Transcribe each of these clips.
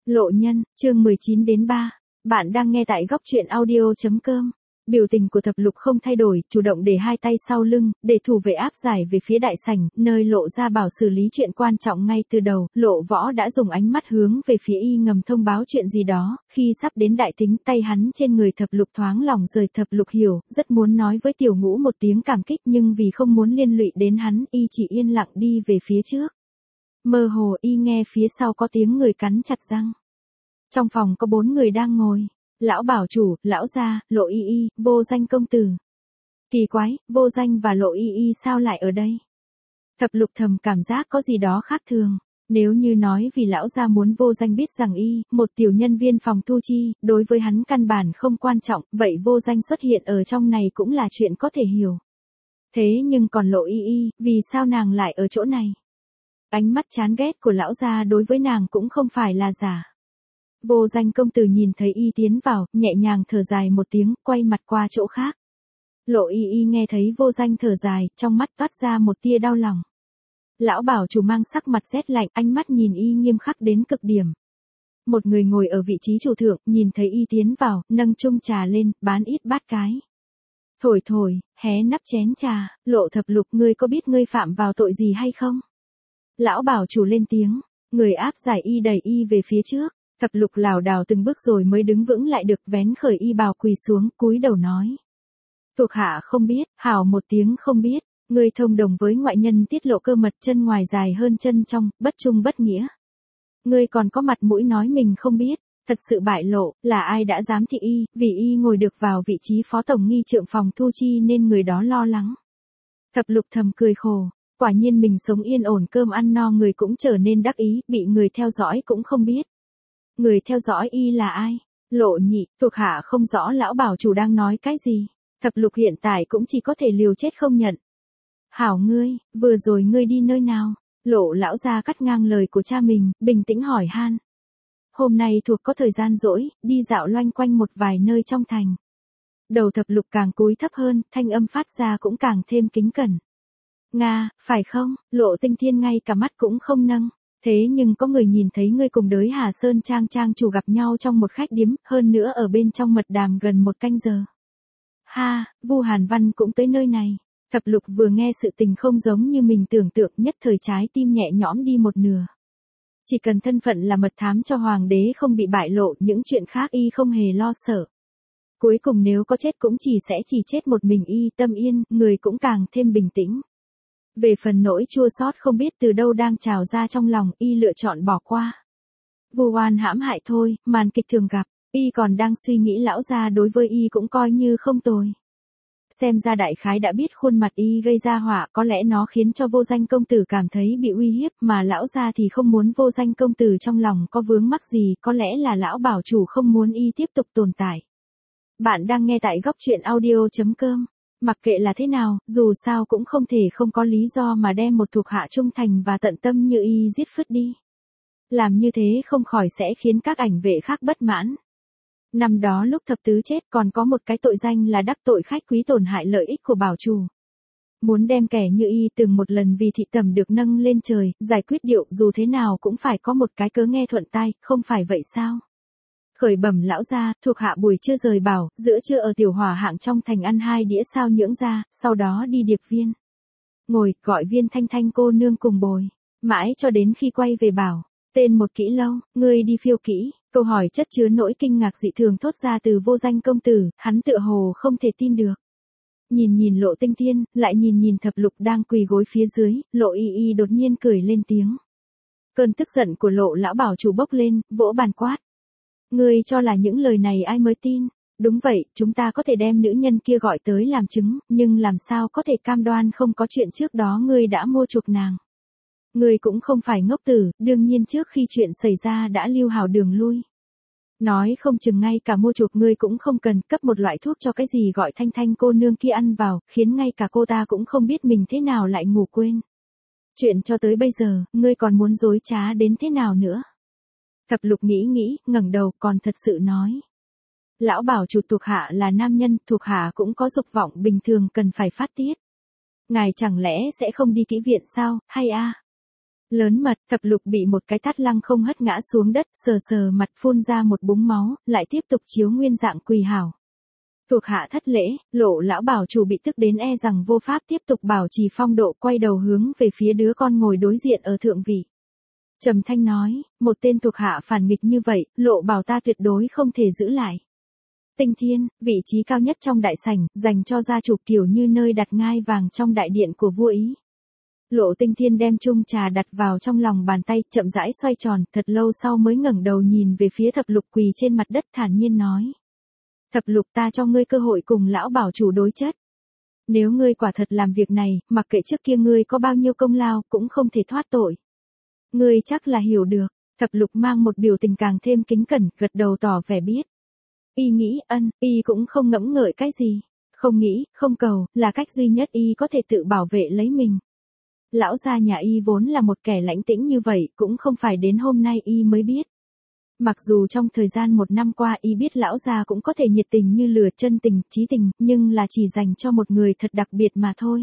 Lộ nhân, chương 19 đến 3. Bạn đang nghe tại góc truyện audio.com. Biểu tình của Thập Lục không thay đổi, chủ động để hai tay sau lưng, để thủ vệ áp giải về phía đại sảnh, nơi Lộ Gia Bảo xử lý chuyện quan trọng ngay từ đầu. Lộ Võ đã dùng ánh mắt hướng về phía y ngầm thông báo chuyện gì đó, khi sắp đến đại tính tay hắn trên người Thập Lục thoáng lòng rời. Thập Lục hiểu, rất muốn nói với Tiểu Ngũ một tiếng cảm kích nhưng vì không muốn liên lụy đến hắn, y chỉ yên lặng đi về phía trước. Mơ hồ y nghe phía sau có tiếng người cắn chặt răng. Trong phòng có 4 người đang ngồi. Lão Bảo chủ, Lão Gia, Lộ Y Y, Vô Danh công tử. Kỳ quái, Vô Danh và Lộ Y Y sao lại ở đây? Thập Lục thầm cảm giác có gì đó khác thường. Nếu như nói vì Lão Gia muốn Vô Danh biết rằng y, một tiểu nhân viên phòng thu chi, đối với hắn căn bản không quan trọng, vậy Vô Danh xuất hiện ở trong này cũng là chuyện có thể hiểu. Thế nhưng còn Lộ Y Y, vì sao nàng lại ở chỗ này? Ánh mắt chán ghét của Lão Gia đối với nàng cũng không phải là giả. Vô Danh công tử nhìn thấy y tiến vào, nhẹ nhàng thở dài một tiếng, quay mặt qua chỗ khác. Lộ Y Y nghe thấy Vô Danh thở dài, trong mắt toát ra một tia đau lòng. Lão Bảo chủ mang sắc mặt rét lạnh, ánh mắt nhìn y nghiêm khắc đến cực điểm. Một người ngồi ở vị trí chủ thượng, nhìn thấy y tiến vào, nâng chung trà lên, bán ít bát cái. Thổi thổi, hé nắp chén trà, Lộ Thập Lục, ngươi có biết ngươi phạm vào tội gì hay không? Lão Bảo chủ lên tiếng, người áp giải y đẩy y về phía trước. Thập Lục lảo đảo từng bước rồi mới đứng vững lại được, vén khởi y bào quỳ xuống, cúi đầu nói. Thuộc hạ không biết, hào một tiếng không biết, ngươi thông đồng với ngoại nhân tiết lộ cơ mật, chân ngoài dài hơn chân trong, bất trung bất nghĩa. Ngươi còn có mặt mũi nói mình không biết, thật sự bại lộ, là ai đã dám thị y, vì y ngồi được vào vị trí phó tổng nghi trượng phòng thu chi nên người đó lo lắng. Thập Lục thầm cười khổ, quả nhiên mình sống yên ổn cơm ăn no người cũng trở nên đắc ý, bị người theo dõi cũng không biết. Người theo dõi y là ai? Lộ nhị, thuộc hạ không rõ Lão Bảo chủ đang nói cái gì. Thập Lục hiện tại cũng chỉ có thể liều chết không nhận. Hảo ngươi, vừa rồi ngươi đi nơi nào? Lộ Lão Gia cắt ngang lời của cha mình, bình tĩnh hỏi han. Hôm nay thuộc có thời gian rỗi, đi dạo loanh quanh một vài nơi trong thành. Đầu Thập Lục càng cúi thấp hơn, thanh âm phát ra cũng càng thêm kính cẩn. Nga, phải không? Lộ Tinh Thiên ngay cả mắt cũng không nâng. Thế nhưng có người nhìn thấy ngươi cùng đới Hà Sơn Trang trang chủ gặp nhau trong một khách điếm, hơn nữa ở bên trong mật đàm gần 1 canh giờ. Ha, Vu Hàn Văn cũng tới nơi này. Thập Lục vừa nghe sự tình không giống như mình tưởng tượng, nhất thời trái tim nhẹ nhõm đi một nửa. Chỉ cần thân phận là mật thám cho hoàng đế không bị bại lộ, những chuyện khác y không hề lo sợ. Cuối cùng nếu có chết cũng chỉ chết một mình y, tâm yên, người cũng càng thêm bình tĩnh. Về phần nỗi chua xót không biết từ đâu đang trào ra trong lòng, y lựa chọn bỏ qua. Vu oan hãm hại thôi, màn kịch thường gặp, y còn đang suy nghĩ Lão Gia đối với y cũng coi như không tồi. Xem ra đại khái đã biết khuôn mặt y gây ra họa, có lẽ nó khiến cho Vô Danh công tử cảm thấy bị uy hiếp, mà Lão Gia thì không muốn Vô Danh công tử trong lòng có vướng mắc gì, có lẽ là Lão Bảo chủ không muốn y tiếp tục tồn tại. Bạn đang nghe tại góc truyện audio.com. Mặc kệ là thế nào, dù sao cũng không thể không có lý do mà đem một thuộc hạ trung thành và tận tâm như y giết phứt đi. Làm như thế không khỏi sẽ khiến các ảnh vệ khác bất mãn. Năm đó lúc Thập Tứ chết còn có một cái tội danh là đắc tội khách quý tổn hại lợi ích của bảo chủ. Muốn đem kẻ như y từng một lần vì thị tầm được nâng lên trời, giải quyết điệu dù thế nào cũng phải có một cái cớ nghe thuận tai, không phải vậy sao? Khởi bẩm Lão Gia, thuộc hạ buổi trưa rời bảo, giữa trưa ở tiểu hỏa hạng trong thành ăn 2 đĩa sao nhưỡng ra, sau đó đi Điệp Viên. Ngồi, gọi Viên Thanh Thanh cô nương cùng bồi. Mãi cho đến khi quay về bảo, tên một kỹ lâu, ngươi đi phiêu kỹ, câu hỏi chất chứa nỗi kinh ngạc dị thường thốt ra từ Vô Danh công tử, hắn tựa hồ không thể tin được. Nhìn Lộ Tinh Thiên, lại nhìn Thập Lục đang quỳ gối phía dưới, Lộ Y Y đột nhiên cười lên tiếng. Cơn tức giận của Lộ Lão Bảo chủ bốc lên, vỗ bàn quát. Ngươi cho là những lời này ai mới tin? Đúng vậy, chúng ta có thể đem nữ nhân kia gọi tới làm chứng, nhưng làm sao có thể cam đoan không có chuyện trước đó ngươi đã mua chuộc nàng? Ngươi cũng không phải ngốc tử, đương nhiên trước khi chuyện xảy ra đã lưu hảo đường lui. Nói không chừng ngay cả mua chuộc ngươi cũng không cần, cấp một loại thuốc cho cái gì gọi Thanh Thanh cô nương kia ăn vào, khiến ngay cả cô ta cũng không biết mình thế nào lại ngủ quên. Chuyện cho tới bây giờ, ngươi còn muốn dối trá đến thế nào nữa? Thập Lục nghĩ, ngẩng đầu còn thật sự nói. Lão Bảo chủ thuộc hạ là nam nhân, thuộc hạ cũng có dục vọng bình thường cần phải phát tiết. Ngài chẳng lẽ sẽ không đi kỹ viện sao, hay a? Lớn mật, Thập Lục bị một cái tát lăng không hất ngã xuống đất, sờ sờ mặt phun ra một búng máu, lại tiếp tục chiếu nguyên dạng quỳ hảo. Thuộc hạ thất lễ, Lộ lão bảo chủ bị tức đến e rằng vô pháp tiếp tục bảo trì phong độ, quay đầu hướng về phía đứa con ngồi đối diện ở thượng vị. Trầm thanh nói, một tên thuộc hạ phản nghịch như vậy, Lộ bảo ta tuyệt đối không thể giữ lại. Tinh Thiên, vị trí cao nhất trong đại sảnh, dành cho gia chủ, kiểu như nơi đặt ngai vàng trong đại điện của vua Ý. Lộ Tinh Thiên đem chung trà đặt vào trong lòng bàn tay, chậm rãi xoay tròn, thật lâu sau mới ngẩng đầu nhìn về phía Thập Lục quỳ trên mặt đất, thản nhiên nói. Thập Lục, ta cho ngươi cơ hội cùng lão bảo chủ đối chất. Nếu ngươi quả thật làm việc này, mặc kệ trước kia ngươi có bao nhiêu công lao, cũng không thể thoát tội. Ngươi chắc là hiểu được. Thập Lục mang một biểu tình càng thêm kính cẩn, gật đầu tỏ vẻ biết. Y nghĩ, y cũng không ngẫm ngợi cái gì. Không nghĩ, không cầu, là cách duy nhất y có thể tự bảo vệ lấy mình. Lão gia nhà y vốn là một kẻ lãnh tĩnh như vậy, cũng không phải đến hôm nay y mới biết. Mặc dù trong thời gian 1 năm qua y biết lão gia cũng có thể nhiệt tình như lửa, chân tình, chí tình, nhưng là chỉ dành cho một người thật đặc biệt mà thôi.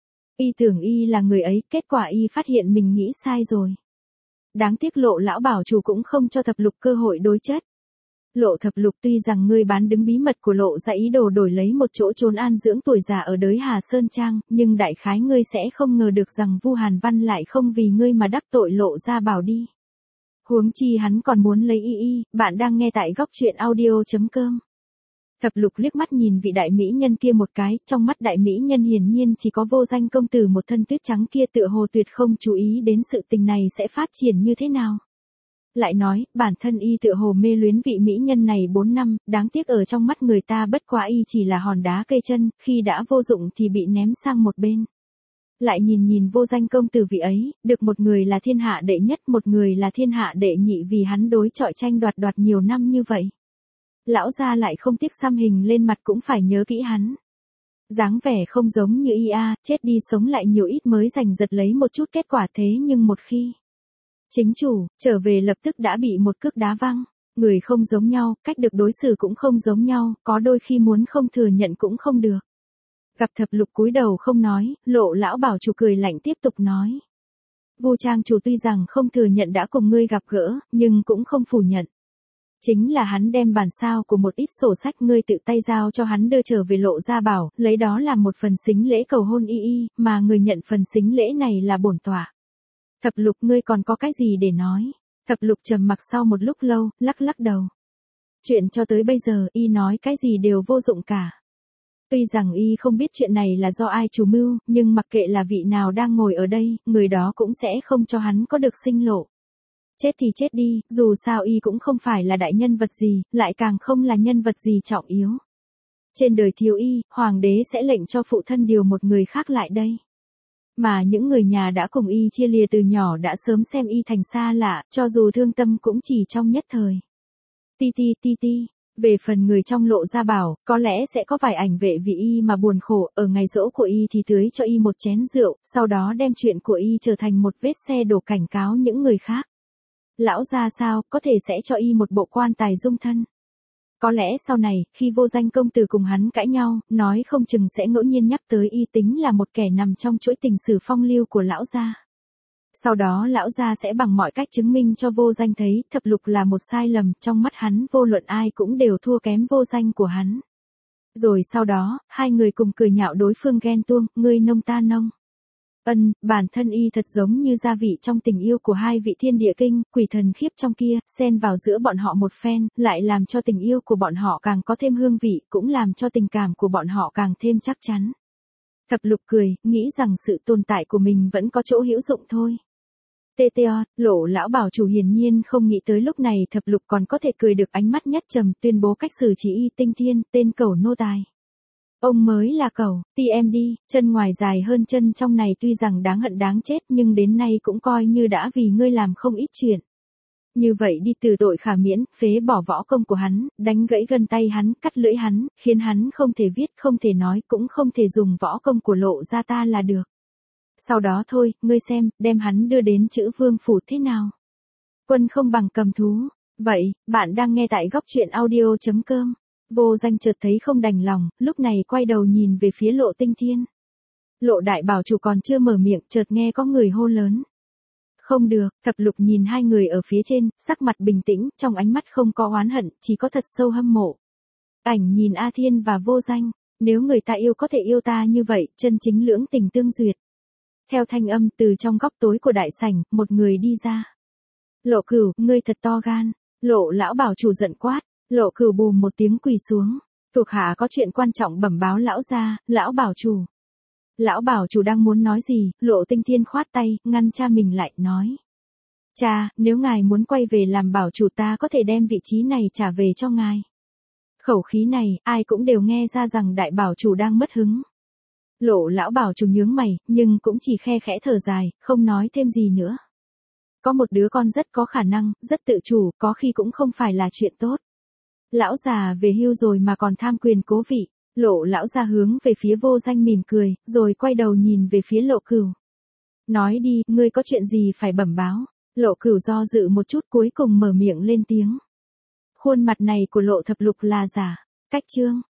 Y tưởng y là người ấy, kết quả y phát hiện mình nghĩ sai rồi. Đáng tiếc Lộ lão bảo chủ cũng không cho Thập Lục cơ hội đối chất. Lộ Thập Lục, tuy rằng ngươi bán đứng bí mật của Lộ gia ý đồ đổi lấy một chỗ trốn an dưỡng tuổi già ở đới Hà Sơn Trang, nhưng đại khái ngươi sẽ không ngờ được rằng Vu Hàn Văn lại không vì ngươi mà đắc tội Lộ gia bảo đi. Huống chi hắn còn muốn lấy y. Bạn đang nghe tại góc truyện audio.com. Thập Lục liếc mắt nhìn vị đại mỹ nhân kia một cái, trong mắt đại mỹ nhân hiển nhiên chỉ có Vô Danh công tử một thân tuyết trắng kia, tựa hồ tuyệt không chú ý đến sự tình này sẽ phát triển như thế nào. Lại nói, bản thân y tựa hồ mê luyến vị mỹ nhân này 4 năm, đáng tiếc ở trong mắt người ta bất quá y chỉ là hòn đá cây chân, khi đã vô dụng thì bị ném sang một bên. Lại nhìn Vô Danh công tử vị ấy, được một người là thiên hạ đệ nhất, một người là thiên hạ đệ nhị, vì hắn đối chọi tranh đoạt nhiều năm như vậy. Lão gia lại không tiếc xăm hình lên mặt cũng phải nhớ kỹ hắn. Dáng vẻ không giống như chết đi sống lại nhiều ít mới giành giật lấy một chút kết quả, thế nhưng một khi chính chủ trở về lập tức đã bị một cước đá văng. Người không giống nhau, cách được đối xử cũng không giống nhau, có đôi khi muốn không thừa nhận cũng không được. Gặp Thập Lục cúi đầu không nói, Lộ lão bảo chủ cười lạnh tiếp tục nói. Vu trang chủ tuy rằng không thừa nhận đã cùng ngươi gặp gỡ, nhưng cũng không phủ nhận. Chính là hắn đem bản sao của một ít sổ sách ngươi tự tay giao cho hắn đưa trở về Lộ gia bảo, lấy đó làm một phần sính lễ cầu hôn mà người nhận phần sính lễ này là bổn tọa. Thập Lục, ngươi còn có cái gì để nói? Thập Lục trầm mặc sau một lúc lâu, lắc đầu. Chuyện cho tới bây giờ y nói cái gì đều vô dụng cả. Tuy rằng y không biết chuyện này là do ai chủ mưu, nhưng mặc kệ là vị nào đang ngồi ở đây, người đó cũng sẽ không cho hắn có được sinh lộ. Chết thì chết đi, dù sao y cũng không phải là đại nhân vật gì, lại càng không là nhân vật gì trọng yếu. Trên đời thiếu y, hoàng đế sẽ lệnh cho phụ thân điều một người khác lại đây. Mà những người nhà đã cùng y chia lìa từ nhỏ đã sớm xem y thành xa lạ, cho dù thương tâm cũng chỉ trong nhất thời. Ti. Về phần người trong Lộ gia bảo, có lẽ sẽ có vài ảnh vệ vì y mà buồn khổ, ở ngày giỗ của y thì tưới cho y một chén rượu, sau đó đem chuyện của y trở thành một vết xe đổ cảnh cáo những người khác. Lão gia sao, có thể sẽ cho y một bộ quan tài dung thân. Có lẽ sau này, khi Vô Danh công tử cùng hắn cãi nhau, nói không chừng sẽ ngẫu nhiên nhắc tới y tính là một kẻ nằm trong chuỗi tình sử phong lưu của lão gia. Sau đó lão gia sẽ bằng mọi cách chứng minh cho Vô Danh thấy Thập Lục là một sai lầm, trong mắt hắn vô luận ai cũng đều thua kém Vô Danh của hắn. Rồi sau đó, hai người cùng cười nhạo đối phương ghen tuông, ngươi nông ta nông. Bản thân y thật giống như gia vị trong tình yêu của hai vị thiên địa kinh, quỷ thần khiếp trong kia, xen vào giữa bọn họ một phen, lại làm cho tình yêu của bọn họ càng có thêm hương vị, cũng làm cho tình cảm của bọn họ càng thêm chắc chắn. Thập Lục cười, nghĩ rằng sự tồn tại của mình vẫn có chỗ hữu dụng thôi. Lộ lão bảo chủ hiển nhiên không nghĩ tới lúc này Thập Lục còn có thể cười được, ánh mắt nhất trầm, tuyên bố cách xử trí y. Tinh Thiên, tên cẩu nô tài. Ông mới là cẩu, TMD, chân ngoài dài hơn chân trong này tuy rằng đáng hận đáng chết nhưng đến nay cũng coi như đã vì ngươi làm không ít chuyện. Như vậy đi, từ tội khả miễn, phế bỏ võ công của hắn, đánh gãy gân tay hắn, cắt lưỡi hắn, khiến hắn không thể viết, không thể nói, cũng không thể dùng võ công của Lộ gia ta là được. Sau đó thôi, ngươi xem, đem hắn đưa đến Chữ Vương phủ thế nào? Quân không bằng cầm thú. Vậy, bạn đang nghe tại góc truyện audio.com. Vô Danh chợt thấy không đành lòng, lúc này quay đầu nhìn về phía Lộ Tinh Thiên. Lộ đại bảo chủ còn chưa mở miệng, chợt nghe có người hô lớn. Không được, thập lục nhìn hai người ở phía trên, sắc mặt bình tĩnh, trong ánh mắt không có oán hận, chỉ có thật sâu hâm mộ. Ảnh nhìn A Thiên và Vô Danh, nếu người ta yêu có thể yêu ta như vậy, chân chính lưỡng tình tương duyệt. Theo thanh âm từ trong góc tối của đại sảnh, một người đi ra. Lộ Cửu, ngươi thật to gan. Lộ lão bảo chủ giận quát, Lộ Cửu bùm một tiếng quỳ xuống. Thuộc hạ có chuyện quan trọng bẩm báo lão gia, lão bảo chủ. Lão bảo chủ đang muốn nói gì, Lộ Tinh Thiên khoát tay, ngăn cha mình lại, nói. Cha, nếu ngài muốn quay về làm bảo chủ ta có thể đem vị trí này trả về cho ngài. Khẩu khí này, ai cũng đều nghe ra rằng đại bảo chủ đang mất hứng. Lộ lão bảo chủ nhướng mày, nhưng cũng chỉ khe khẽ thở dài, không nói thêm gì nữa. Có một đứa con rất có khả năng, rất tự chủ, có khi cũng không phải là chuyện tốt. Lão già về hưu rồi mà còn tham quyền cố vị. Lộ lão ra hướng về phía Vô Danh mỉm cười, rồi quay đầu nhìn về phía Lộ Cửu. Nói đi, ngươi có chuyện gì phải bẩm báo. Lộ Cửu do dự một chút cuối cùng mở miệng lên tiếng. Khuôn mặt này của Lộ Thập Lục là giả. Cách chương.